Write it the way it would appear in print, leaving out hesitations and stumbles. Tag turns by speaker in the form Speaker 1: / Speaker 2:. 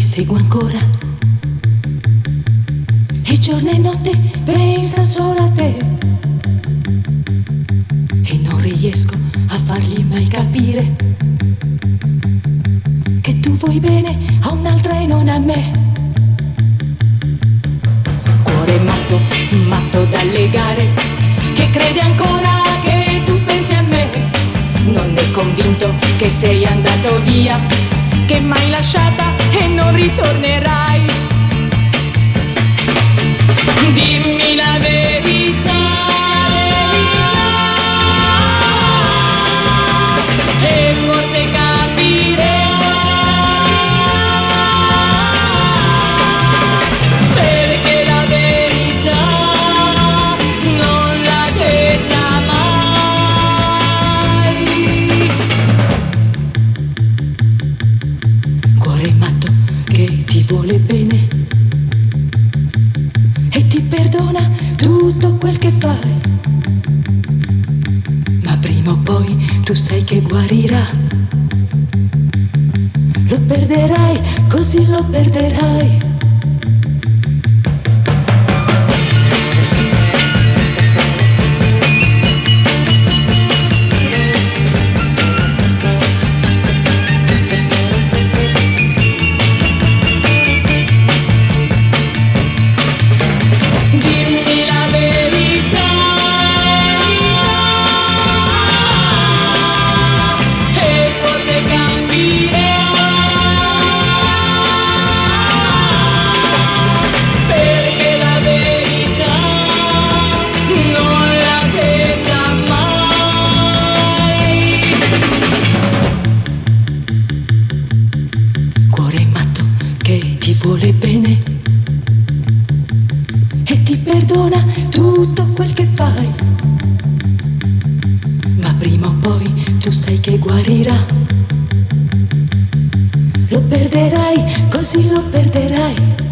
Speaker 1: seguo ancora e giorno e notte pensa solo a te e non riesco a fargli mai capire che tu vuoi bene a un'altra e non a me. Cuore matto, matto da legare, che crede ancora che tu pensi a me, non è convinto che sei andato via, che m'hai lasciata e non ritornerai. Dimmi la verità, e forse capirei perché la verità non l'ha detta mai. Cuore matto che ti vuole bene e ti perdona tutto quel che fai, ma prima o poi tu sai che guarirà. Lo perderai, così lo perderai. Vuole bene e ti perdona tutto quel che fai, ma prima o poi tu sai che guarirà. Lo perderai, così lo perderai.